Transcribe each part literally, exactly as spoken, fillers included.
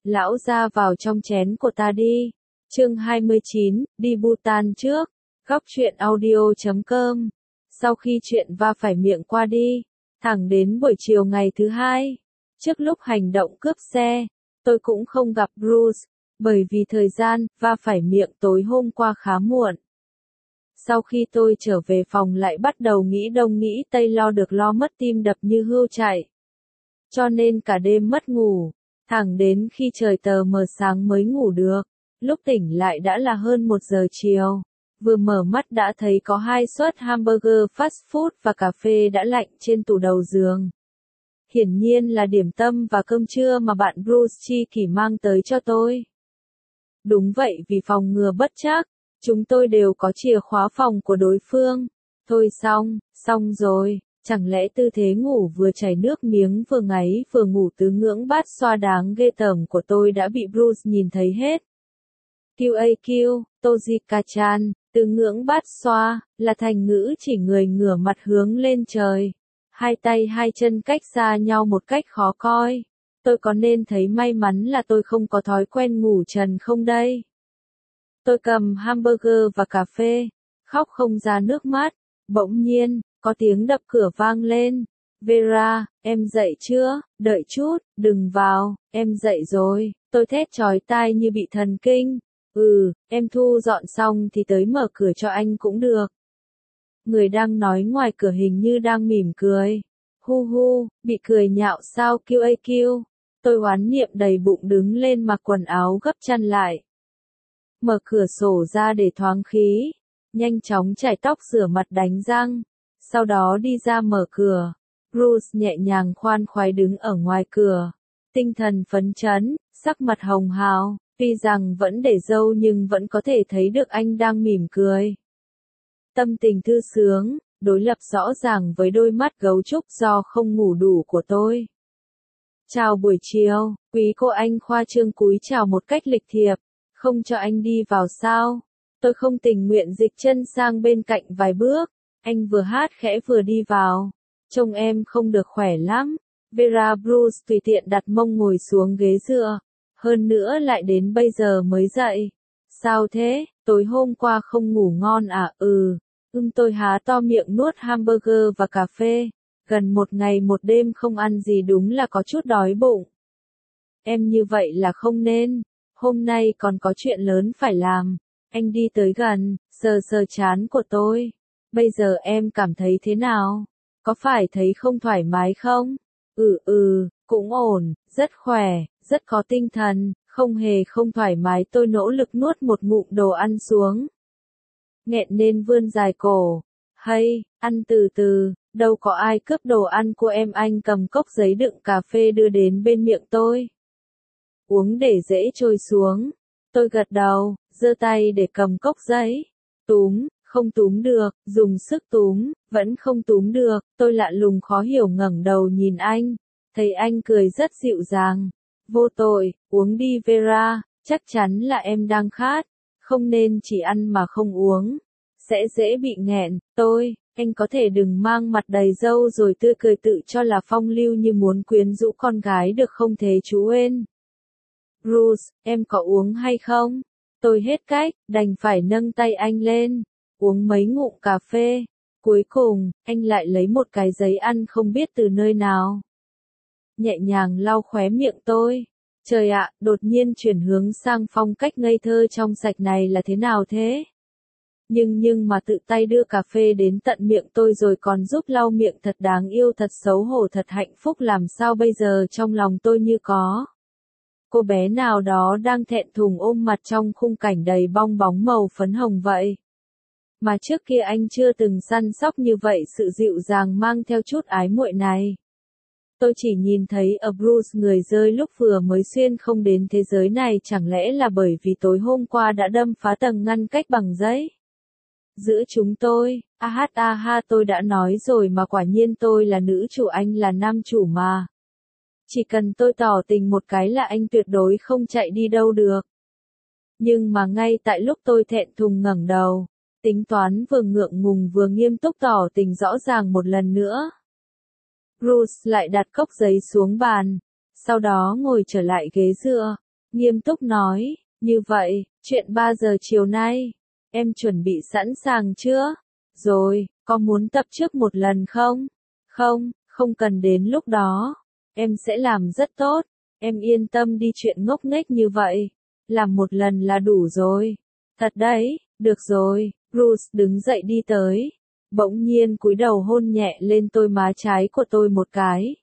Lão ra vào trong chén của ta đi. Chương hai mươi chín, đi Bhutan trước. Góc truyện audio chấm com. Sau khi chuyện va phải miệng qua đi, thẳng đến buổi chiều ngày thứ hai, trước lúc hành động cướp xe, tôi cũng không gặp Bruce, bởi vì thời gian va phải miệng tối hôm qua khá muộn. Sau khi tôi trở về phòng lại bắt đầu nghĩ đông nghĩ tây, lo được lo mất, tim đập như hươu chạy. Cho nên cả đêm mất ngủ, thẳng đến khi trời tờ mờ sáng mới ngủ được. Lúc tỉnh lại đã là hơn một giờ chiều. Vừa mở mắt đã thấy có hai suất hamburger fast food và cà phê đã lạnh trên tủ đầu giường. Hiển nhiên là điểm tâm và cơm trưa mà bạn Bruce chi kỷ mang tới cho tôi. Đúng vậy, vì phòng ngừa bất trắc, chúng tôi đều có chìa khóa phòng của đối phương. Thôi xong, xong rồi, chẳng lẽ tư thế ngủ vừa chảy nước miếng vừa ngáy vừa ngủ tứ ngưỡng bát xoa đáng ghê tởm của tôi đã bị Bruce nhìn thấy hết. quy a quy, Tojika-chan, từ ngưỡng bát xoa, là thành ngữ chỉ người ngửa mặt hướng lên trời. Hai tay hai chân cách xa nhau một cách khó coi. Tôi có nên thấy may mắn là tôi không có thói quen ngủ trần không đây? Tôi cầm hamburger và cà phê, khóc không ra nước mắt. Bỗng nhiên, có tiếng đập cửa vang lên. Vera, em dậy chưa? Đợi chút, đừng vào, em dậy rồi. Tôi thét chói tai như bị thần kinh. Ừ, em thu dọn xong thì tới mở cửa cho anh cũng được. Người đang nói ngoài cửa hình như đang mỉm cười. Hu hu, bị cười nhạo sao quy a quy. Tôi oán niệm đầy bụng đứng lên mặc quần áo gấp chăn lại. Mở cửa sổ ra để thoáng khí. Nhanh chóng chải tóc, rửa mặt, đánh răng. Sau đó đi ra mở cửa. Bruce nhẹ nhàng khoan khoái đứng ở ngoài cửa. Tinh thần phấn chấn, sắc mặt hồng hào. Tuy rằng vẫn để râu nhưng vẫn có thể thấy được anh đang mỉm cười. Tâm tình thư sướng, đối lập rõ ràng với đôi mắt gấu trúc do không ngủ đủ của tôi. Chào buổi chiều, quý cô, anh khoa trương cúi chào một cách lịch thiệp. Không cho anh đi vào sao? Tôi không tình nguyện dịch chân sang bên cạnh vài bước. Anh vừa hát khẽ vừa đi vào. Trông em không được khỏe lắm. Vera. Bruce tùy tiện đặt mông ngồi xuống ghế dựa. Hơn nữa lại đến bây giờ mới dậy. Sao thế, tối hôm qua không ngủ ngon à? Ừ. Ưm tôi há to miệng nuốt hamburger và cà phê. Gần một ngày một đêm không ăn gì đúng là có chút đói bụng. Em như vậy là không nên. Hôm nay còn có chuyện lớn phải làm. Anh đi tới gần, sờ sờ trán của tôi. Bây giờ em cảm thấy thế nào? Có phải thấy không thoải mái không? Ừ ừ, cũng ổn, rất khỏe, rất có tinh thần, không hề không thoải mái. Tôi nỗ lực nuốt một ngụm đồ ăn xuống. Nghẹn nên vươn dài cổ. Hay, ăn từ từ, đâu có ai cướp đồ ăn của em. Anh cầm cốc giấy đựng cà phê đưa đến bên miệng tôi. Uống để dễ trôi xuống. Tôi gật đầu, giơ tay để cầm cốc giấy. Túm, không túm được, dùng sức túm, vẫn không túm được. Tôi lạ lùng khó hiểu ngẩng đầu nhìn anh. Thấy anh cười rất dịu dàng. Vô tội, uống đi Vera, chắc chắn là em đang khát. Không nên chỉ ăn mà không uống. Sẽ dễ bị nghẹn. Tôi, anh có thể đừng mang mặt đầy râu rồi tươi cười tự cho là phong lưu như muốn quyến rũ con gái được không thế chú Ên? Bruce, em có uống hay không? Tôi hết cách, đành phải nâng tay anh lên. Uống mấy ngụm cà phê. Cuối cùng, anh lại lấy một cái giấy ăn không biết từ nơi nào. Nhẹ nhàng lau khóe miệng tôi. Trời ạ, đột nhiên chuyển hướng sang phong cách ngây thơ trong sạch này là thế nào thế? Nhưng nhưng mà tự tay đưa cà phê đến tận miệng tôi rồi còn giúp lau miệng, thật đáng yêu, thật xấu hổ, thật hạnh phúc. Làm sao bây giờ trong lòng tôi như có cô bé nào đó đang thẹn thùng ôm mặt trong khung cảnh đầy bong bóng màu phấn hồng vậy. Mà trước kia anh chưa từng săn sóc như vậy, sự dịu dàng mang theo chút ái muội này. Tôi chỉ nhìn thấy ở Bruce người rơi lúc vừa mới xuyên không đến thế giới này. Chẳng lẽ là bởi vì tối hôm qua đã đâm phá tầng ngăn cách bằng giấy giữa chúng tôi? A hát a ha, tôi đã nói rồi mà, quả nhiên tôi là nữ chủ, anh là nam chủ mà. Chỉ cần tôi tỏ tình một cái là anh tuyệt đối không chạy đi đâu được. Nhưng mà ngay tại lúc tôi thẹn thùng ngẩng đầu, tính toán vừa ngượng ngùng vừa nghiêm túc tỏ tình rõ ràng một lần nữa, Bruce lại đặt cốc giấy xuống bàn, sau đó ngồi trở lại ghế dựa. nghiêm túc nói, như vậy, chuyện ba giờ chiều nay, em chuẩn bị sẵn sàng chưa? Rồi, có muốn tập trước một lần không? Không, không cần đến lúc đó. Em sẽ làm rất tốt. Em yên tâm đi, chuyện ngốc nghếch như vậy. Làm một lần là đủ rồi. Thật đấy, được rồi. Bruce đứng dậy đi tới. Bỗng nhiên cúi đầu hôn nhẹ lên đôi má trái của tôi một cái.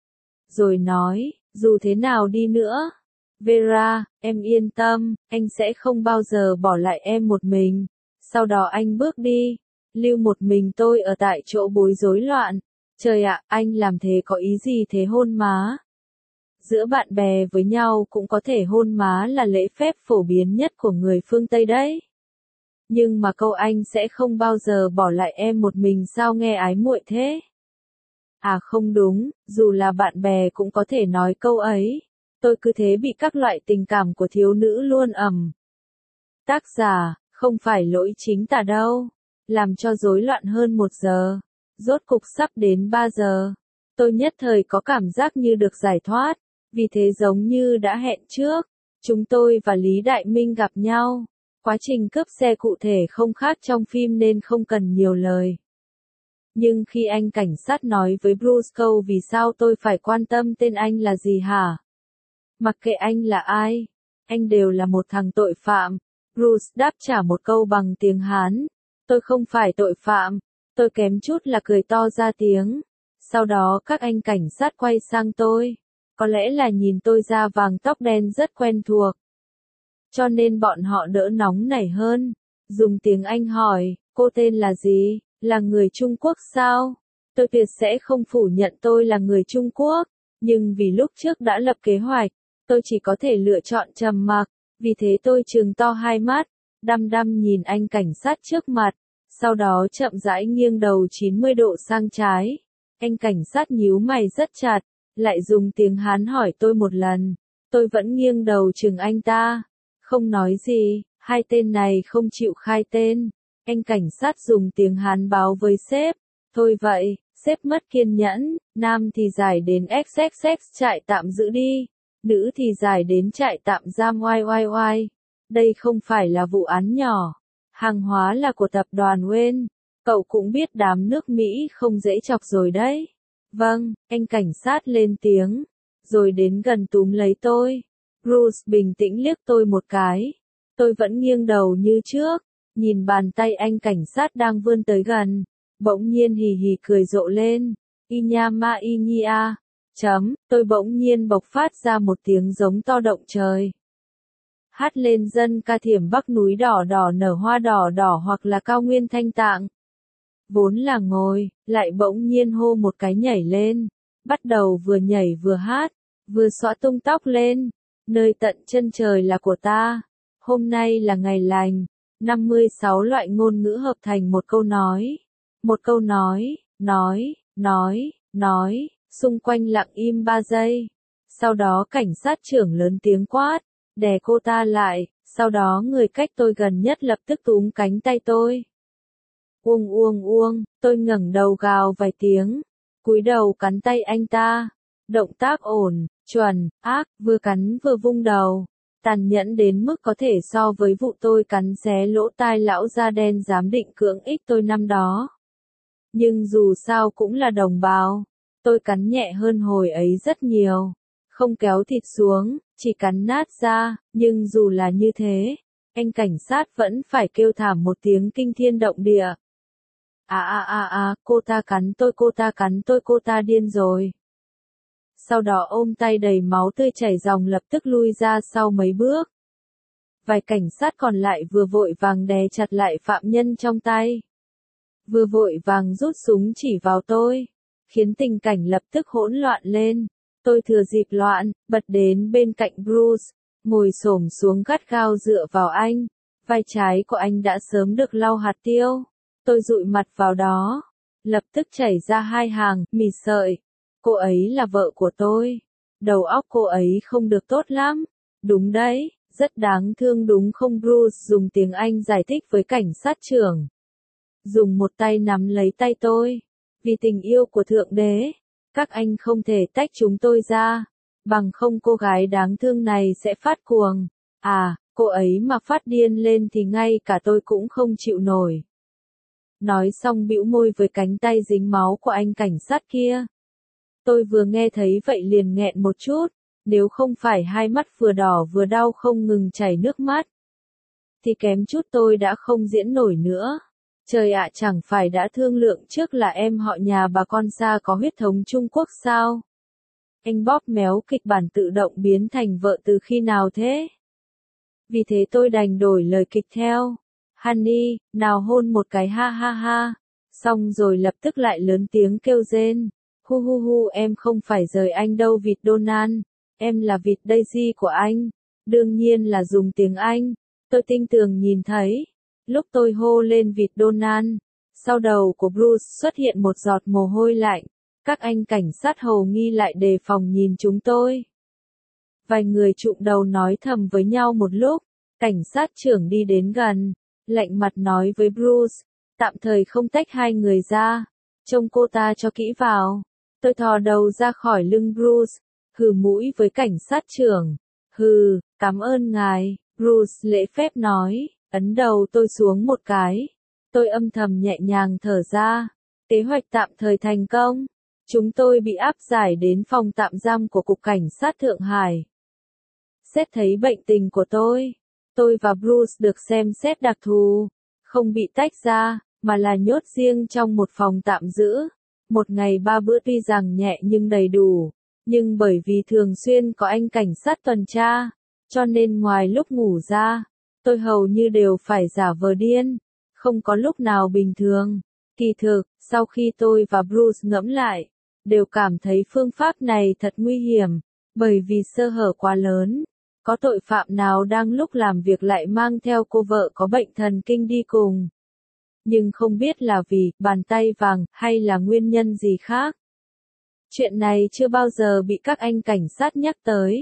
Rồi nói, dù thế nào đi nữa. Vera, em yên tâm, anh sẽ không bao giờ bỏ lại em một mình. Sau đó anh bước đi. Lưu một mình tôi ở tại chỗ bối rối loạn. Trời ạ, anh làm thế có ý gì thế hôn má? Giữa bạn bè với nhau cũng có thể hôn má là lễ phép phổ biến nhất của người phương Tây đấy. Nhưng mà câu anh sẽ không bao giờ bỏ lại em một mình sao nghe ái muội thế? À không đúng, dù là bạn bè cũng có thể nói câu ấy. Tôi cứ thế bị các loại tình cảm của thiếu nữ luôn ầm. Tác giả, không phải lỗi chính tả đâu. Làm cho rối loạn hơn một giờ. Rốt cục sắp đến ba giờ. Tôi nhất thời có cảm giác như được giải thoát. Vì thế giống như đã hẹn trước. Chúng tôi và Lý Đại Minh gặp nhau. Quá trình cướp xe cụ thể không khác trong phim nên không cần nhiều lời. Nhưng khi anh cảnh sát nói với Bruce câu vì sao tôi phải quan tâm tên anh là gì hả? Mặc kệ anh là ai, anh đều là một thằng tội phạm. Bruce đáp trả một câu bằng tiếng Hán. Tôi không phải tội phạm. Tôi kém chút là cười to ra tiếng. Sau đó các anh cảnh sát quay sang tôi. Có lẽ là nhìn tôi da vàng tóc đen rất quen thuộc. Cho nên bọn họ đỡ nóng nảy hơn. Dùng tiếng Anh hỏi, cô tên là gì? Là người Trung Quốc sao? Tôi tuyệt sẽ không phủ nhận tôi là người Trung Quốc. Nhưng vì lúc trước đã lập kế hoạch, tôi chỉ có thể lựa chọn trầm mặc. Vì thế tôi trừng to hai mắt, đăm đăm nhìn anh cảnh sát trước mặt. Sau đó chậm rãi nghiêng đầu chín mươi độ sang trái. Anh cảnh sát nhíu mày rất chặt, lại dùng tiếng Hán hỏi tôi một lần. Tôi vẫn nghiêng đầu chừng anh ta. Không nói gì, hai tên này không chịu khai tên. Anh cảnh sát dùng tiếng Hán báo với sếp. Thôi vậy, sếp mất kiên nhẫn, nam thì giải đến ích ích ích trại tạm giữ đi. Nữ thì giải đến trại tạm giam oai oai oai. Đây không phải là vụ án nhỏ. Hàng hóa là của tập đoàn Wayne. Cậu cũng biết đám nước Mỹ không dễ chọc rồi đấy. Vâng, anh cảnh sát lên tiếng. Rồi đến gần túm lấy tôi. Bruce bình tĩnh liếc tôi một cái. Tôi vẫn nghiêng đầu như trước. Nhìn bàn tay anh cảnh sát đang vươn tới gần. Bỗng nhiên hì hì cười rộ lên. Y nha ma y nhi a. Chấm, tôi bỗng nhiên bộc phát ra một tiếng giống to động trời. Hát lên dân ca Thiểm Bắc núi đỏ đỏ nở hoa đỏ đỏ hoặc là cao nguyên Thanh Tạng. Vốn là ngồi, lại bỗng nhiên hô một cái nhảy lên. Bắt đầu vừa nhảy vừa hát, vừa xõa tung tóc lên. Nơi tận chân trời là của ta. Hôm nay là ngày lành. năm mươi sáu loại ngôn ngữ hợp thành một câu nói. Một câu nói, nói, nói, nói, xung quanh lặng im ba giây. Sau đó cảnh sát trưởng lớn tiếng quát, đè cô ta lại, sau đó người cách tôi gần nhất lập tức túm cánh tay tôi. Uông uông uông, tôi ngẩng đầu gào vài tiếng, cúi đầu cắn tay anh ta. Động tác ổn, chuẩn, ác, vừa cắn vừa vung đầu. Tàn nhẫn đến mức có thể so với vụ tôi cắn xé lỗ tai lão da đen giám định cưỡng ích tôi năm đó. Nhưng dù sao cũng là đồng bào. Tôi cắn nhẹ hơn hồi ấy rất nhiều. Không kéo thịt xuống, chỉ cắn nát ra, nhưng dù là như thế, anh cảnh sát vẫn phải kêu thảm một tiếng kinh thiên động địa. À à à à, cô ta cắn tôi, cô ta cắn tôi, cô ta điên rồi. Sau đó ôm tay đầy máu tươi chảy ròng lập tức lui ra sau mấy bước. Vài cảnh sát còn lại vừa vội vàng đè chặt lại phạm nhân trong tay. Vừa vội vàng rút súng chỉ vào tôi, khiến tình cảnh lập tức hỗn loạn lên. Tôi thừa dịp loạn, bật đến bên cạnh Bruce, ngồi xổm xuống gắt gao dựa vào anh. Vai trái của anh đã sớm được lau hạt tiêu. Tôi dụi mặt vào đó, lập tức chảy ra hai hàng mì sợi. Cô ấy là vợ của tôi. Đầu óc cô ấy không được tốt lắm. Đúng đấy, rất đáng thương đúng không? Bruce dùng tiếng Anh giải thích với cảnh sát trưởng. Dùng một tay nắm lấy tay tôi. Vì tình yêu của Thượng Đế, các anh không thể tách chúng tôi ra. bằng không cô gái đáng thương này sẽ phát cuồng. À, cô ấy mà phát điên lên thì ngay cả tôi cũng không chịu nổi. Nói xong bĩu môi với cánh tay dính máu của anh cảnh sát kia. Tôi vừa nghe thấy vậy liền nghẹn một chút, nếu không phải hai mắt vừa đỏ vừa đau không ngừng chảy nước mắt, thì kém chút tôi đã không diễn nổi nữa. Trời ạ, chẳng phải đã thương lượng trước là em họ nhà bà con xa có huyết thống Trung Quốc sao? Anh bóp méo kịch bản tự động biến thành vợ từ khi nào thế? Vì thế tôi đành đổi lời kịch theo. Honey, nào hôn một cái ha ha ha. Xong rồi lập tức lại lớn tiếng kêu rên. Hu hu hu, em không phải rời anh đâu vịt Donald. Em là vịt Daisy của anh. Đương nhiên là dùng tiếng Anh. Tôi tinh tường nhìn thấy. Lúc tôi hô lên vịt Donald, sau đầu của Bruce xuất hiện một giọt mồ hôi lạnh. Các anh cảnh sát hầu nghi lại đề phòng nhìn chúng tôi. Vài người trụm đầu nói thầm với nhau một lúc. Cảnh sát trưởng đi đến gần, lạnh mặt nói với Bruce, tạm thời không tách hai người ra, trông cô ta cho kỹ vào. Tôi thò đầu ra khỏi lưng Bruce, hừ mũi với cảnh sát trưởng. Hừ, cảm ơn ngài, Bruce lễ phép nói, ấn đầu tôi xuống một cái. Tôi âm thầm nhẹ nhàng thở ra, kế hoạch tạm thời thành công. Chúng tôi bị áp giải đến phòng tạm giam của Cục Cảnh sát Thượng Hải. Xét thấy bệnh tình của tôi, tôi và Bruce được xem xét đặc thù, không bị tách ra, mà là nhốt riêng trong một phòng tạm giữ. Một ngày ba bữa tuy rằng nhẹ nhưng đầy đủ, nhưng bởi vì thường xuyên có anh cảnh sát tuần tra, cho nên ngoài lúc ngủ ra, tôi hầu như đều phải giả vờ điên, không có lúc nào bình thường. Kỳ thực, sau khi tôi và Bruce ngẫm lại, đều cảm thấy phương pháp này thật nguy hiểm, bởi vì sơ hở quá lớn. Có tội phạm nào đang lúc làm việc lại mang theo cô vợ có bệnh thần kinh đi cùng. Nhưng không biết là vì bàn tay vàng hay là nguyên nhân gì khác. Chuyện này chưa bao giờ bị các anh cảnh sát nhắc tới.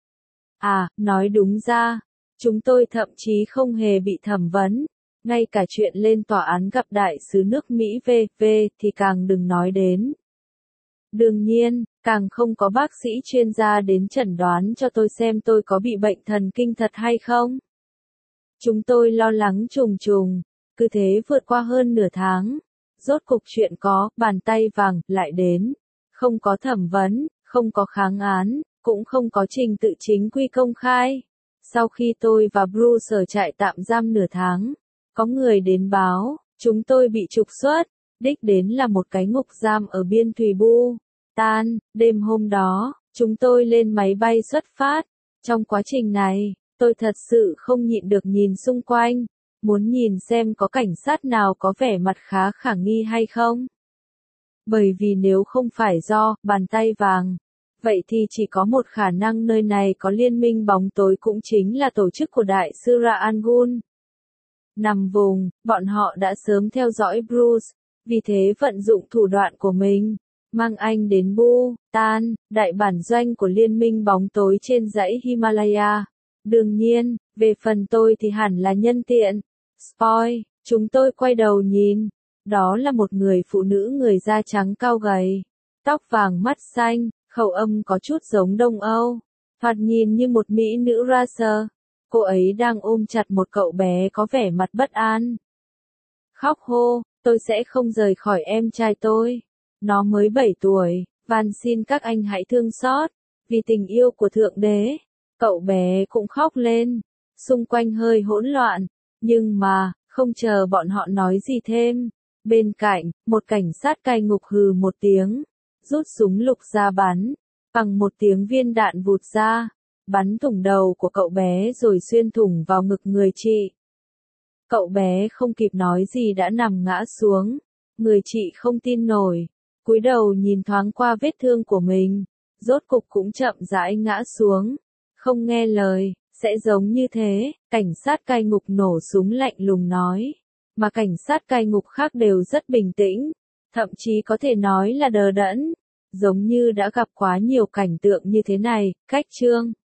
À, nói đúng ra, chúng tôi thậm chí không hề bị thẩm vấn. Ngay cả chuyện lên tòa án gặp đại sứ nước Mỹ vê vê thì càng đừng nói đến. Đương nhiên, càng không có bác sĩ chuyên gia đến chẩn đoán cho tôi xem tôi có bị bệnh thần kinh thật hay không. Chúng tôi lo lắng trùng trùng, cứ thế vượt qua hơn nửa tháng. Rốt cục chuyện có, bàn tay vàng, lại đến. Không có thẩm vấn, không có kháng án, cũng không có trình tự chính quy công khai. Sau khi tôi và Bruce ở trại tạm giam nửa tháng, có người đến báo, chúng tôi bị trục xuất. Đích đến là một cái ngục giam ở biên Thùy Bu. Tan, đêm hôm đó, chúng tôi lên máy bay xuất phát. Trong quá trình này, tôi thật sự không nhịn được nhìn xung quanh, muốn nhìn xem có cảnh sát nào có vẻ mặt khá khả nghi hay không. Bởi vì nếu không phải do bàn tay vàng, vậy thì chỉ có một khả năng nơi này có liên minh bóng tối, cũng chính là tổ chức của đại sư Ra An Gun. Nằm vùng, bọn họ đã sớm theo dõi Bruce, vì thế vận dụng thủ đoạn của mình, mang anh đến Bhutan, đại bản doanh của liên minh bóng tối trên dãy Himalaya. Đương nhiên, về phần tôi thì hẳn là nhân tiện. Spoil, chúng tôi quay đầu nhìn, đó là một người phụ nữ người da trắng cao gầy, tóc vàng mắt xanh, khẩu âm có chút giống Đông Âu, thoạt nhìn như một mỹ nữ racer. Cô ấy đang ôm chặt một cậu bé có vẻ mặt bất an. Khóc hô, tôi sẽ không rời khỏi em trai tôi. Nó mới bảy tuổi, van xin các anh hãy thương xót, vì tình yêu của Thượng Đế. Cậu bé cũng khóc lên, xung quanh hơi hỗn loạn, nhưng mà, không chờ bọn họ nói gì thêm. Bên cạnh, một cảnh sát cai ngục hừ một tiếng, rút súng lục ra bắn, bằng một tiếng viên đạn vụt ra, bắn thủng đầu của cậu bé rồi xuyên thủng vào ngực người chị. Cậu bé không kịp nói gì đã nằm ngã xuống, người chị không tin nổi, cúi đầu nhìn thoáng qua vết thương của mình, rốt cục cũng chậm rãi ngã xuống, không nghe lời, sẽ giống như thế, cảnh sát cai ngục nổ súng lạnh lùng nói, mà cảnh sát cai ngục khác đều rất bình tĩnh, thậm chí có thể nói là đờ đẫn, giống như đã gặp quá nhiều cảnh tượng như thế này. Cách chương